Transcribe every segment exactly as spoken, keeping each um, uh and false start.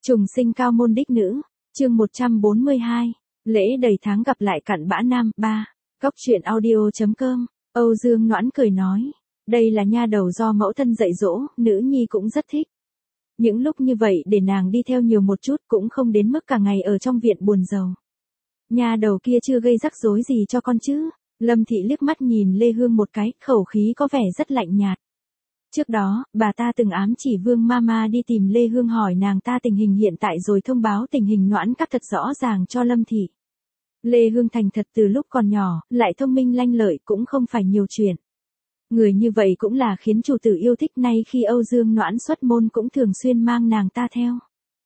Trùng sinh cao môn đích nữ, chương một trăm bốn mươi hai, lễ đầy tháng gặp lại cặn bã nam, ba, Cóc truyện audio.com, Âu Dương Noãn cười nói, đây là nha đầu do mẫu thân dạy dỗ, nữ nhi cũng rất thích. Những lúc như vậy để nàng đi theo nhiều một chút cũng không đến mức cả ngày ở trong viện buồn rầu. Nha đầu kia chưa gây rắc rối gì cho con chứ? Lâm Thị liếc mắt nhìn Lê Hương một cái, khẩu khí có vẻ rất lạnh nhạt. Trước đó, bà ta từng ám chỉ Vương Mama đi tìm Lê Hương hỏi nàng ta tình hình hiện tại rồi thông báo tình hình Noãn Các thật rõ ràng cho Lâm Thị. Lê Hương thành thật từ lúc còn nhỏ, lại thông minh lanh lợi cũng không phải nhiều chuyện. Người như vậy cũng là khiến chủ tử yêu thích, nay khi Âu Dương Noãn xuất môn cũng thường xuyên mang nàng ta theo.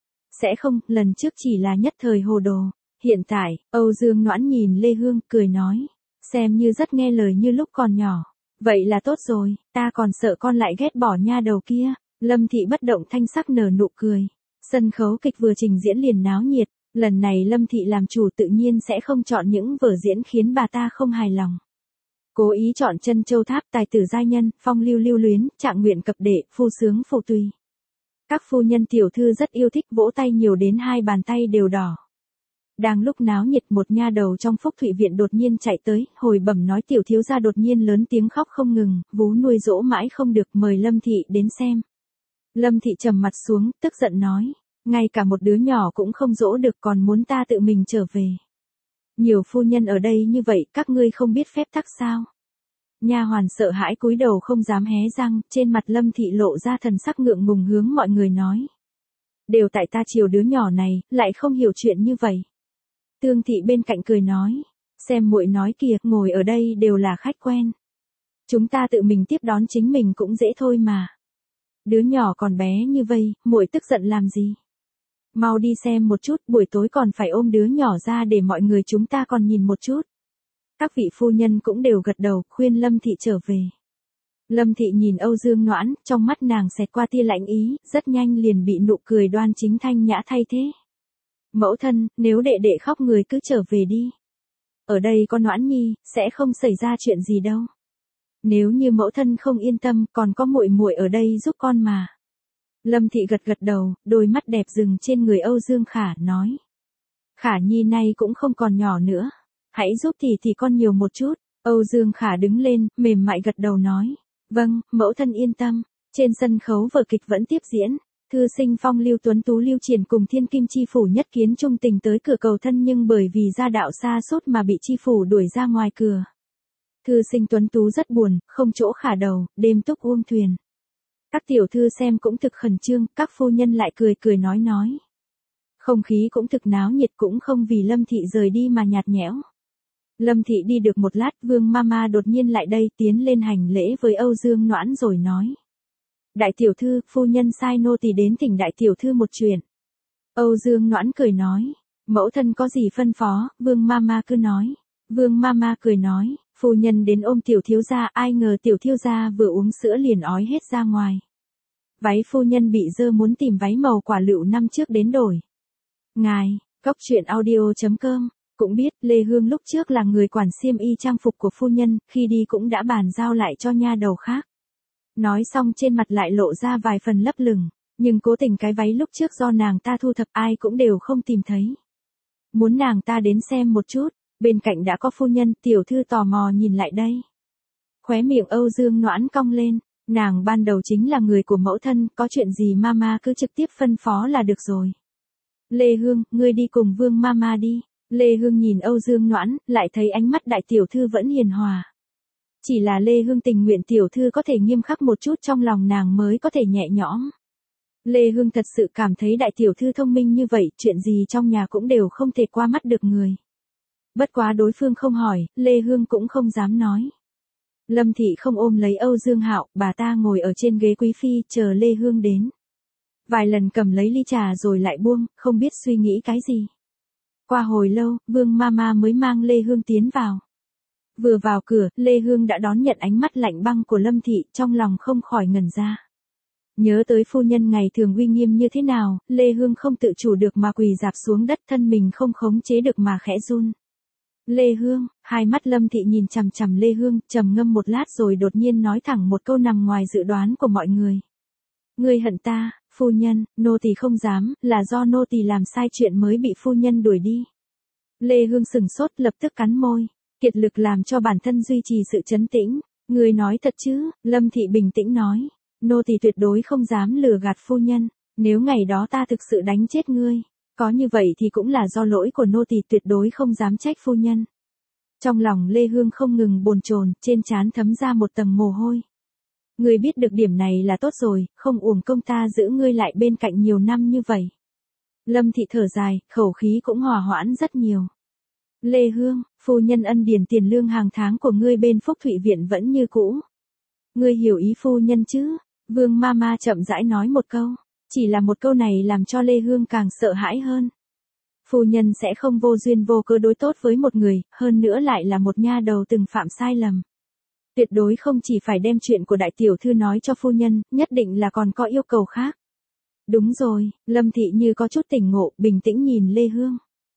Sẽ không, lần trước chỉ là nhất thời hồ đồ. Hiện tại, Âu Dương Noãn nhìn Lê Hương, cười nói, xem như rất nghe lời như lúc còn nhỏ. Vậy là tốt rồi, ta còn sợ con lại ghét bỏ nha đầu kia. Lâm Thị bất động thanh sắc nở nụ cười. Sân khấu kịch vừa trình diễn liền náo nhiệt, lần này Lâm Thị làm chủ tự nhiên sẽ không chọn những vở diễn khiến bà ta không hài lòng. Cố ý chọn Chân Châu Tháp, Tài tử giai nhân, Phong lưu lưu luyến, Trạng nguyện cập đệ, Phu sướng phù tùy. Các phu nhân tiểu thư rất yêu thích, vỗ tay nhiều đến hai bàn tay đều đỏ. Đang lúc náo nhiệt, một nha đầu trong Phúc Thụy viện đột nhiên chạy tới, hồi bẩm nói tiểu thiếu gia đột nhiên lớn tiếng khóc không ngừng, vú nuôi dỗ mãi không được, mời Lâm Thị đến xem. Lâm Thị trầm mặt xuống, tức giận nói, ngay cả một đứa nhỏ cũng không dỗ được còn muốn ta tự mình trở về. Nhiều phu nhân ở đây như vậy, các ngươi không biết phép tắc sao? Nha hoàn sợ hãi cúi đầu không dám hé răng, trên mặt Lâm Thị lộ ra thần sắc ngượng ngùng hướng mọi người nói. Đều tại ta chiều đứa nhỏ này, lại không hiểu chuyện như vậy. Tương Thị bên cạnh cười nói, xem muội nói kìa, ngồi ở đây đều là khách quen. Chúng ta tự mình tiếp đón chính mình cũng dễ thôi mà. Đứa nhỏ còn bé như vây, muội tức giận làm gì? Mau đi xem một chút, buổi tối còn phải ôm đứa nhỏ ra để mọi người chúng ta còn nhìn một chút. Các vị phu nhân cũng đều gật đầu, khuyên Lâm Thị trở về. Lâm Thị nhìn Âu Dương Noãn, trong mắt nàng xẹt qua tia lạnh ý, rất nhanh liền bị nụ cười đoan chính thanh nhã thay thế. Mẫu thân, nếu đệ đệ khóc người cứ trở về đi. Ở đây có Noãn nhi, sẽ không xảy ra chuyện gì đâu. Nếu như mẫu thân không yên tâm, còn có muội muội ở đây giúp con mà. Lâm Thị gật gật đầu, đôi mắt đẹp dừng trên người Âu Dương Khả, nói. Khả nhi nay cũng không còn nhỏ nữa. Hãy giúp tỷ tỷ con nhiều một chút. Âu Dương Khả đứng lên, mềm mại gật đầu nói. Vâng, mẫu thân yên tâm. Trên sân khấu vở kịch vẫn tiếp diễn. Thư sinh Phong lưu tuấn tú Lưu Triển cùng Thiên Kim chi phủ Nhất Kiến trung tình tới cửa cầu thân, nhưng bởi vì gia đạo xa sút mà bị chi phủ đuổi ra ngoài cửa. Thư sinh tuấn tú rất buồn, không chỗ khả đầu, đêm túc uông thuyền. Các tiểu thư xem cũng thực khẩn trương, các phu nhân lại cười cười nói nói. Không khí cũng thực náo nhiệt, cũng không vì Lâm Thị rời đi mà nhạt nhẽo. Lâm Thị đi được một lát, Vương Mama đột nhiên lại đây, tiến lên hành lễ với Âu Dương Noãn rồi nói. Đại tiểu thư, phu nhân sai nô tỳ đến thỉnh đại tiểu thư một chuyện. Âu Dương Noãn cười nói, mẫu thân có gì phân phó, Vương Mama cứ nói. Vương Mama cười nói, phu nhân đến ôm tiểu thiếu gia, ai ngờ tiểu thiếu gia vừa uống sữa liền ói hết ra ngoài. Váy phu nhân bị dơ, muốn tìm váy màu quả lựu năm trước đến đổi. Ngài, Cóc truyện audio.com, cũng biết Lê Hương lúc trước là người quản xiêm y trang phục của phu nhân, khi đi cũng đã bàn giao lại cho nha đầu khác. Nói xong trên mặt lại lộ ra vài phần lấp lửng, nhưng cố tình cái váy lúc trước do nàng ta thu thập ai cũng đều không tìm thấy. Muốn nàng ta đến xem một chút, bên cạnh đã có phu nhân, tiểu thư tò mò nhìn lại đây. Khóe miệng Âu Dương Noãn cong lên, nàng ban đầu chính là người của mẫu thân, có chuyện gì mama cứ trực tiếp phân phó là được rồi. Lê Hương, ngươi đi cùng Vương Mama đi. Lê Hương nhìn Âu Dương Noãn, lại thấy ánh mắt đại tiểu thư vẫn hiền hòa. Chỉ là Lê Hương tình nguyện tiểu thư có thể nghiêm khắc một chút, trong lòng nàng mới có thể nhẹ nhõm. Lê Hương thật sự cảm thấy đại tiểu thư thông minh như vậy, chuyện gì trong nhà cũng đều không thể qua mắt được người. Bất quá đối phương không hỏi, Lê Hương cũng không dám nói. Lâm Thị không ôm lấy Âu Dương Hạo, bà ta ngồi ở trên ghế quý phi, chờ Lê Hương đến. Vài lần cầm lấy ly trà rồi lại buông, không biết suy nghĩ cái gì. Qua hồi lâu, Vương Mama mới mang Lê Hương tiến vào. Vừa vào cửa, Lê Hương đã đón nhận ánh mắt lạnh băng của Lâm Thị, trong lòng không khỏi ngẩn ra. Nhớ tới phu nhân ngày thường uy nghiêm như thế nào, Lê Hương không tự chủ được mà quỳ rạp xuống đất, thân mình không khống chế được mà khẽ run. Lê Hương, hai mắt Lâm Thị nhìn chằm chằm Lê Hương, trầm ngâm một lát rồi đột nhiên nói thẳng một câu nằm ngoài dự đoán của mọi người. Ngươi hận ta, Phu nhân, nô tỳ không dám, là do nô tỳ làm sai chuyện mới bị phu nhân đuổi đi. Lê Hương sừng sốt lập tức cắn môi, kiệt lực làm cho bản thân duy trì sự trấn tĩnh. Ngươi nói thật chứ? Lâm Thị bình tĩnh nói. Nô tỳ tuyệt đối không dám lừa gạt phu nhân, nếu ngày đó ta thực sự đánh chết ngươi, có như vậy thì cũng là do lỗi của nô tỳ, tuyệt đối không dám trách phu nhân. Trong lòng Lê Hương không ngừng bồn chồn, trên trán thấm ra một tầng mồ hôi. Ngươi biết được điểm này là tốt rồi, không uổng công ta giữ ngươi lại bên cạnh nhiều năm như vậy. Lâm Thị thở dài, khẩu khí cũng hòa hoãn rất nhiều. Lê Hương, phu nhân ân điển tiền lương hàng tháng của ngươi bên Phúc Thụy Viện vẫn như cũ. Ngươi hiểu ý phu nhân chứ? Vương Mama chậm rãi nói một câu. Chỉ là một câu này làm cho Lê Hương càng sợ hãi hơn. Phu nhân sẽ không vô duyên vô cớ đối tốt với một người, hơn nữa lại là một nha đầu từng phạm sai lầm. Tuyệt đối không chỉ phải đem chuyện của đại tiểu thư nói cho phu nhân, nhất định là còn có yêu cầu khác. Đúng rồi, Lâm Thị như có chút tỉnh ngộ, bình tĩnh nhìn Lê Hương.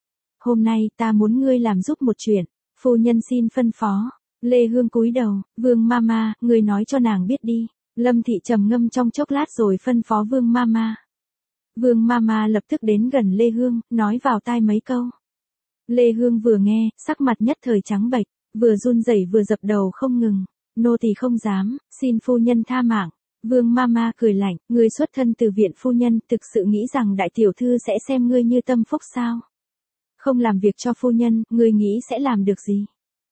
Hôm nay ta muốn ngươi làm giúp một chuyện, phu nhân xin phân phó. Lê Hương cúi đầu, Vương Mama, ngươi nói cho nàng biết đi. Lâm Thị trầm ngâm trong chốc lát rồi phân phó Vương Mama. Vương Mama lập tức đến gần Lê Hương, nói vào tai mấy câu. Lê Hương vừa nghe, sắc mặt nhất thời trắng bệch, vừa run rẩy vừa dập đầu không ngừng. Nô tỳ không dám, xin phu nhân tha mạng. Vương Mama cười lạnh, ngươi xuất thân từ viện phu nhân, thực sự nghĩ rằng đại tiểu thư sẽ xem ngươi như tâm phúc sao? Không làm việc cho phu nhân, ngươi nghĩ sẽ làm được gì?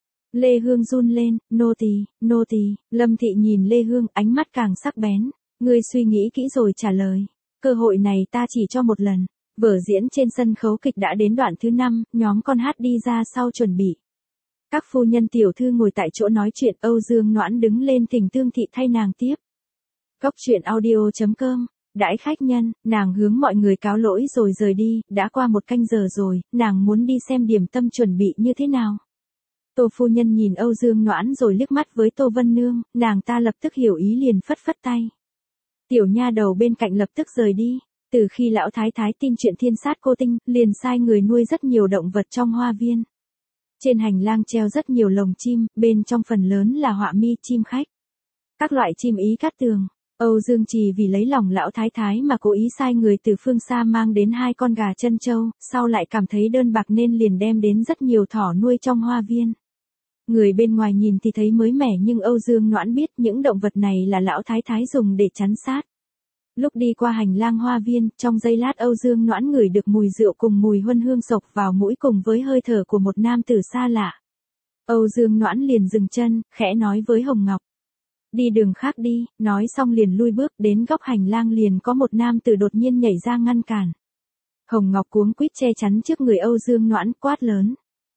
Lê Hương run lên, nô tỳ, nô tỳ. Lâm Thị nhìn Lê Hương, ánh mắt càng sắc bén. Ngươi suy nghĩ kỹ rồi trả lời. Cơ hội này ta chỉ cho một lần. Vở diễn trên sân khấu kịch đã đến đoạn thứ năm, nhóm con hát đi ra sau chuẩn bị. Các phu nhân tiểu thư ngồi tại chỗ nói chuyện, Âu Dương Noãn đứng lên thỉnh Tương Thị thay nàng tiếp. Cốc truyện audio chấm com. Đãi khách nhân, nàng hướng mọi người cáo lỗi rồi rời đi, đã qua một canh giờ rồi, nàng muốn đi xem điểm tâm chuẩn bị như thế nào. Tô phu nhân nhìn Âu Dương Noãn rồi liếc mắt với Tô Vân Nương, nàng ta lập tức hiểu ý liền phất phất tay. Tiểu nha đầu bên cạnh lập tức rời đi, từ khi lão thái thái tin chuyện thiên sát cô tinh, liền sai người nuôi rất nhiều động vật trong hoa viên. Trên hành lang treo rất nhiều lồng chim, bên trong phần lớn là họa mi chim khách. Các loại chim ý cát tường. Âu Dương Trì vì lấy lòng lão thái thái mà cố ý sai người từ phương xa mang đến hai con gà chân châu, sau lại cảm thấy đơn bạc nên liền đem đến rất nhiều thỏ nuôi trong hoa viên. Người bên ngoài nhìn thì thấy mới mẻ nhưng Âu Dương Noãn biết những động vật này là lão thái thái dùng để chắn sát. Lúc đi qua hành lang hoa viên, trong giây lát Âu Dương Noãn ngửi được mùi rượu cùng mùi huân hương sộc vào mũi cùng với hơi thở của một nam tử xa lạ. Âu Dương Noãn liền dừng chân, khẽ nói với Hồng Ngọc. Đi đường khác đi, nói xong liền lui bước đến góc hành lang liền có một nam tử đột nhiên nhảy ra ngăn cản. Hồng Ngọc cuống quýt che chắn trước người Âu Dương Noãn, quát lớn.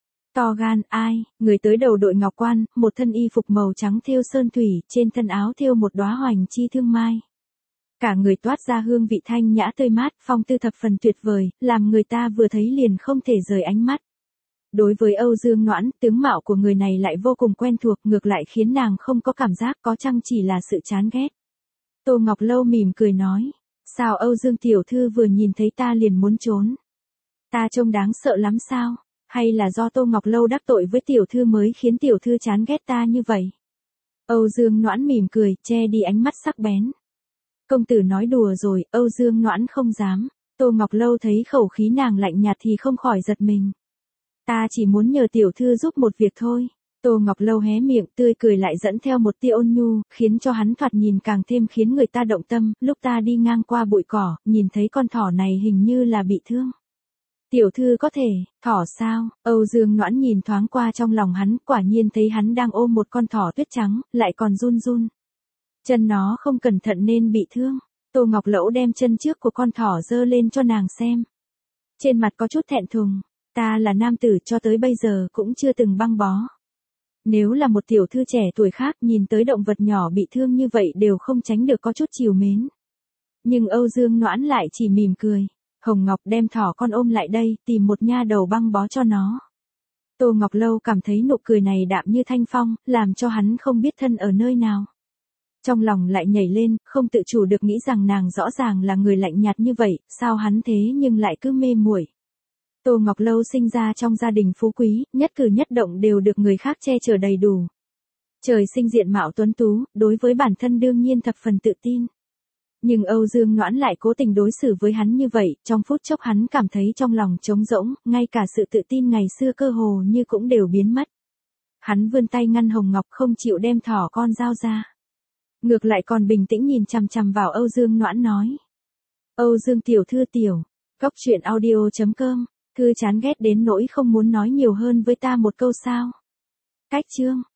To gan, ai? Người tới đầu đội ngọc quan, một thân y phục màu trắng thêu sơn thủy, trên thân áo thêu một đóa hoành chi thương mai. Cả người toát ra hương vị thanh nhã tươi mát, phong tư thập phần tuyệt vời, làm người ta vừa thấy liền không thể rời ánh mắt. Đối với Âu Dương Noãn, tướng mạo của người này lại vô cùng quen thuộc, ngược lại khiến nàng không có cảm giác, có chăng chỉ là sự chán ghét. Tô Ngọc Lâu mỉm cười nói, sao Âu Dương tiểu thư vừa nhìn thấy ta liền muốn trốn? Ta trông đáng sợ lắm sao? Hay là do Tô Ngọc Lâu đắc tội với tiểu thư mới khiến tiểu thư chán ghét ta như vậy? Âu Dương Noãn mỉm cười, che đi ánh mắt sắc bén. Công tử nói đùa rồi, Âu Dương Noãn không dám. Tô Ngọc Lâu thấy khẩu khí nàng lạnh nhạt thì không khỏi giật mình. Ta chỉ muốn nhờ tiểu thư giúp một việc thôi. Tô Ngọc Lâu hé miệng tươi cười lại dẫn theo một tia ôn nhu, khiến cho hắn thoạt nhìn càng thêm khiến người ta động tâm. Lúc ta đi ngang qua bụi cỏ, nhìn thấy con thỏ này hình như là bị thương. Tiểu thư có thể, thỏ sao? Âu Dương Noãn nhìn thoáng qua trong lòng hắn, quả nhiên thấy hắn đang ôm một con thỏ tuyết trắng, lại còn run run. Chân nó không cẩn thận nên bị thương. Tô Ngọc Lẫu đem chân trước của con thỏ giơ lên cho nàng xem. Trên mặt có chút thẹn thùng. Ta là nam tử cho tới bây giờ cũng chưa từng băng bó. Nếu là một tiểu thư trẻ tuổi khác nhìn tới động vật nhỏ bị thương như vậy đều không tránh được có chút trìu mến. Nhưng Âu Dương Noãn lại chỉ mỉm cười. Hồng Ngọc đem thỏ con ôm lại đây, tìm một nha đầu băng bó cho nó. Tô Ngọc Lâu cảm thấy nụ cười này đạm như thanh phong, làm cho hắn không biết thân ở nơi nào. Trong lòng lại nhảy lên, không tự chủ được nghĩ rằng nàng rõ ràng là người lạnh nhạt như vậy, sao hắn thế nhưng lại cứ mê muội. Tô Ngọc Lâu sinh ra trong gia đình phú quý, nhất cử nhất động đều được người khác che chở đầy đủ. Trời sinh diện mạo tuấn tú, đối với bản thân đương nhiên thập phần tự tin. Nhưng Âu Dương Noãn lại cố tình đối xử với hắn như vậy, trong phút chốc hắn cảm thấy trong lòng trống rỗng, ngay cả sự tự tin ngày xưa cơ hồ như cũng đều biến mất. Hắn vươn tay ngăn Hồng Ngọc không chịu đem thỏ con dao ra. Ngược lại còn bình tĩnh nhìn chằm chằm vào Âu Dương Noãn nói. Âu Dương tiểu thư tiểu, cốc truyện audio chấm com, thư chán ghét đến nỗi không muốn nói nhiều hơn với ta một câu sao. Cách chương.